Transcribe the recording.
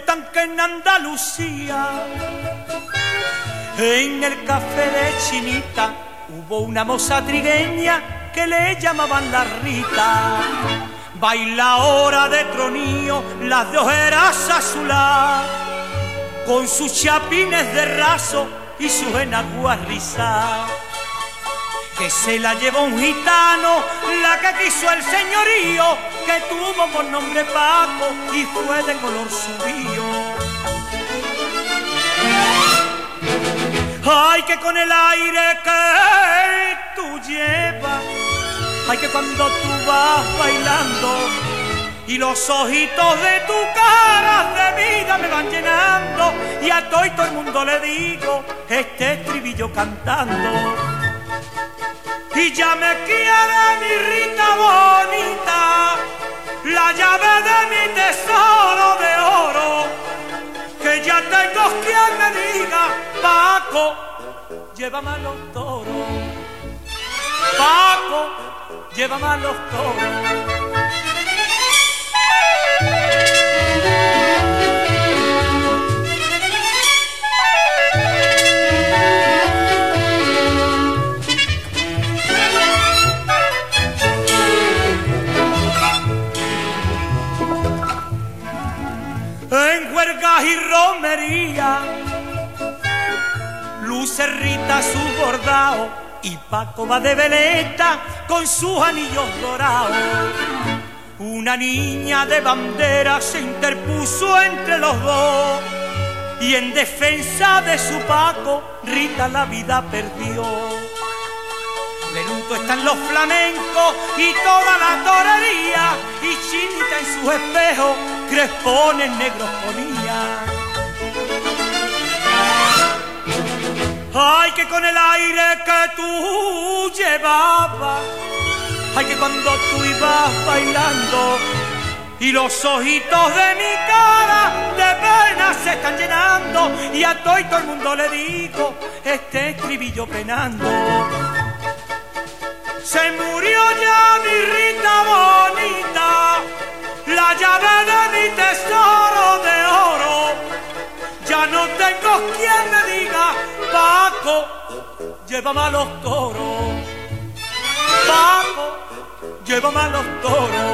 cuentan que en Andalucía, en el café de Chinita, hubo una moza trigueña que le llamaban la Rita. Baila ahora de tronío las de ojeras azuladas, con sus chapines de raso y sus enaguas rizadas. Que se la llevó un gitano, la que quiso el señorío, que tuvo por nombre Paco y fue de color subío. Ay, que con el aire que tú llevas, ay, que cuando tú vas bailando y los ojitos de tu cara de vida me van llenando, y a todo el mundo le digo este estribillo cantando. Y ya me quiere mi Rita bonita, la llave de mi tesoro de oro, que ya tengo quien me diga, Paco, llévame a los toros, Paco, llévame a los toros. En huelgas y romería luce Rita su bordao, y Paco va de veleta con sus anillos dorados. Una niña de bandera se interpuso entre los dos, y en defensa de su Paco Rita la vida perdió. De luto están los flamencos y toda la torería, y Chinita en sus espejos crespones negros ponía. Ay, que con el aire que tú llevabas, ay, que cuando tú ibas bailando y los ojitos de mi cara de pena se están llenando, y a todo el mundo le digo este estribillo penando. Se murió ya mi Rita bonita, la llave de mi tesoro de oro, ya no tengo quien me diga, Paco, llévame a los toros, Paco, llévame a los toros.